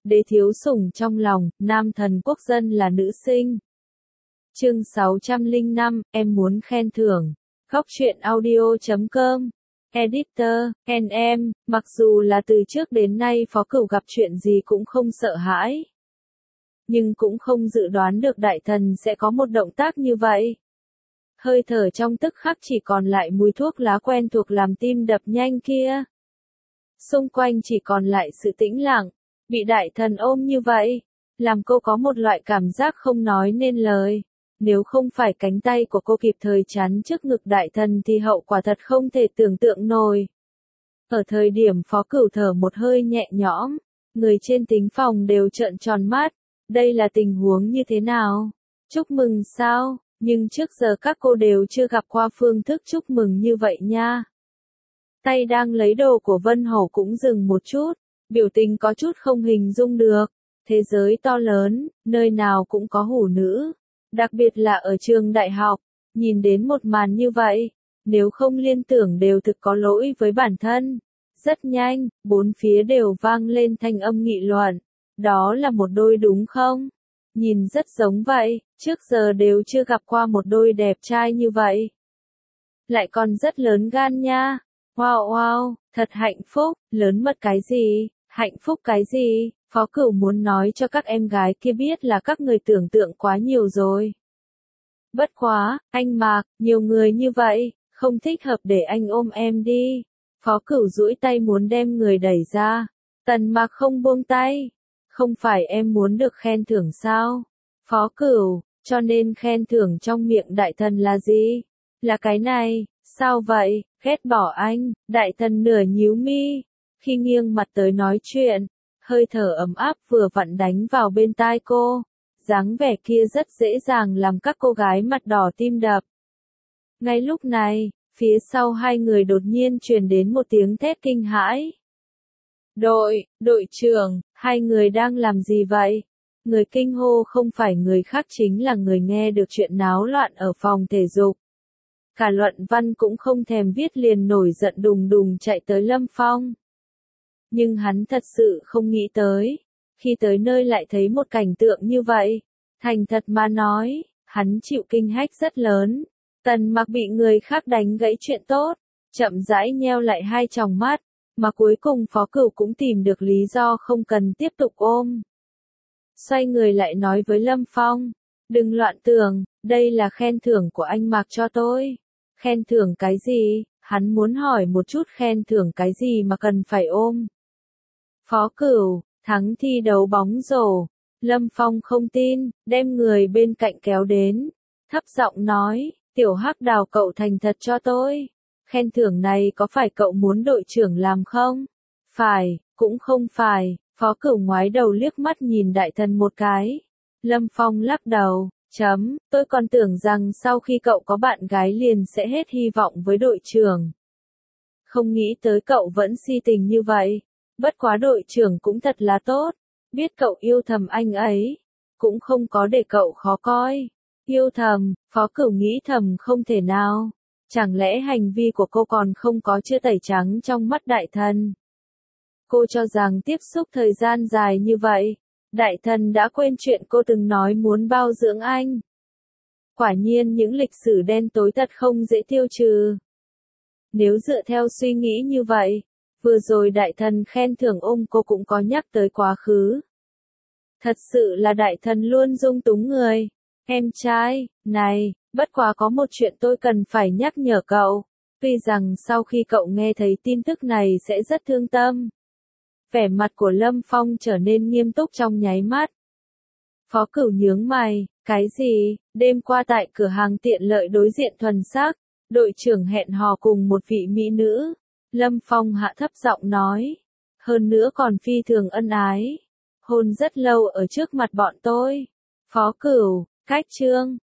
đế thiếu sủng trong lòng, nam thần quốc dân là nữ sinh. Chương 605, em muốn khen thưởng. Góc truyện audio.com. Editor, em, mặc dù là từ trước đến nay Phó Cửu gặp chuyện gì cũng không sợ hãi. Nhưng cũng không dự đoán được đại thần sẽ có một động tác như vậy. Hơi thở trong tức khắc chỉ còn lại mùi thuốc lá quen thuộc làm tim đập nhanh kia. Xung quanh chỉ còn lại sự tĩnh lặng, bị đại thần ôm như vậy, làm cô có một loại cảm giác không nói nên lời. Nếu không phải cánh tay của cô kịp thời chắn trước ngực đại thần thì hậu quả thật không thể tưởng tượng nổi. Ở thời điểm Phó Cửu thở một hơi nhẹ nhõm, người trên thính phòng đều trợn tròn mắt. Đây là tình huống như thế nào? Chúc mừng sao? Nhưng trước giờ các cô đều chưa gặp qua phương thức chúc mừng như vậy nha. Tay đang lấy đồ của Vân Hổ cũng dừng một chút, biểu tình có chút không hình dung được. Thế giới to lớn, nơi nào cũng có hủ nữ. Đặc biệt là ở trường đại học, nhìn đến một màn như vậy, nếu không liên tưởng đều thực có lỗi với bản thân. Rất nhanh, bốn phía đều vang lên thanh âm nghị luận. Đó là một đôi đúng không? Nhìn rất giống vậy, trước giờ đều chưa gặp qua một đôi đẹp trai như vậy. Lại còn rất lớn gan nha. Wow, thật hạnh phúc, lớn mật cái gì, hạnh phúc cái gì, Phó Cửu muốn nói cho các em gái kia biết là các người tưởng tượng quá nhiều rồi. Bất quá, anh Mạc, nhiều người như vậy, không thích hợp để anh ôm em đi. Phó Cửu duỗi tay muốn đem người đẩy ra. Tần Mạc không buông tay. Không phải em muốn được khen thưởng sao? Phó Cửu, cho nên khen thưởng trong miệng đại thần là gì? Là cái này, sao vậy, ghét bỏ anh, đại thần nửa nhíu mi. Khi nghiêng mặt tới nói chuyện, hơi thở ấm áp vừa vặn đánh vào bên tai cô. Dáng vẻ kia rất dễ dàng làm các cô gái mặt đỏ tim đập. Ngay lúc này, phía sau hai người đột nhiên truyền đến một tiếng thét kinh hãi. Đội trưởng, hai người đang làm gì vậy? Người kinh hô không phải người khác chính là người nghe được chuyện náo loạn ở phòng thể dục. Cả luận văn cũng không thèm viết liền nổi giận đùng đùng chạy tới Lâm Phong. Nhưng hắn thật sự không nghĩ tới. Khi tới nơi lại thấy một cảnh tượng như vậy. Thành thật mà nói, hắn chịu kinh hách rất lớn. Tần Mặc bị người khác đánh gãy chuyện tốt. Chậm rãi nheo lại hai tròng mắt. Mà cuối cùng Phó Cửu cũng tìm được lý do không cần tiếp tục ôm. Xoay người lại nói với Lâm Phong. Đừng loạn tưởng, đây là khen thưởng của anh Mạc cho tôi. Khen thưởng cái gì? Hắn muốn hỏi một chút khen thưởng cái gì mà cần phải ôm. Phó Cửu, thắng thi đấu bóng rổ. Lâm Phong không tin, đem người bên cạnh kéo đến. Thấp giọng nói, tiểu hắc đào cậu thành thật cho tôi. Khen thưởng này có phải cậu muốn đội trưởng làm không? Phải, cũng không phải. Phó Cửu ngoái đầu liếc mắt nhìn đại thần một cái. Lâm Phong lắc đầu, tôi còn tưởng rằng sau khi cậu có bạn gái liền sẽ hết hy vọng với đội trưởng. Không nghĩ tới cậu vẫn si tình như vậy. Bất quá đội trưởng cũng thật là tốt. Biết cậu yêu thầm anh ấy. Cũng không có để cậu khó coi. Yêu thầm, Phó Cửu nghĩ thầm không thể nào. Chẳng lẽ hành vi của cô còn không có chưa tẩy trắng trong mắt đại thần? Cô cho rằng tiếp xúc thời gian dài như vậy, đại thần đã quên chuyện cô từng nói muốn bao dưỡng anh. Quả nhiên những lịch sử đen tối thật không dễ tiêu trừ. Nếu dựa theo suy nghĩ như vậy, vừa rồi đại thần khen thưởng cô cũng có nhắc tới quá khứ. Thật sự là đại thần luôn dung túng người. Em trai, này, bất quá có một chuyện tôi cần phải nhắc nhở cậu. Tuy rằng sau khi cậu nghe thấy tin tức này sẽ rất thương tâm. Vẻ mặt của Lâm Phong trở nên nghiêm túc trong nháy mắt. Phó Cửu nhướng mày, cái gì? Đêm qua tại cửa hàng tiện lợi đối diện thuần sắc, đội trưởng hẹn hò cùng một vị mỹ nữ. Lâm Phong hạ thấp giọng nói. Hơn nữa còn phi thường ân ái. Hôn rất lâu ở trước mặt bọn tôi. Phó Cửu, cách chương.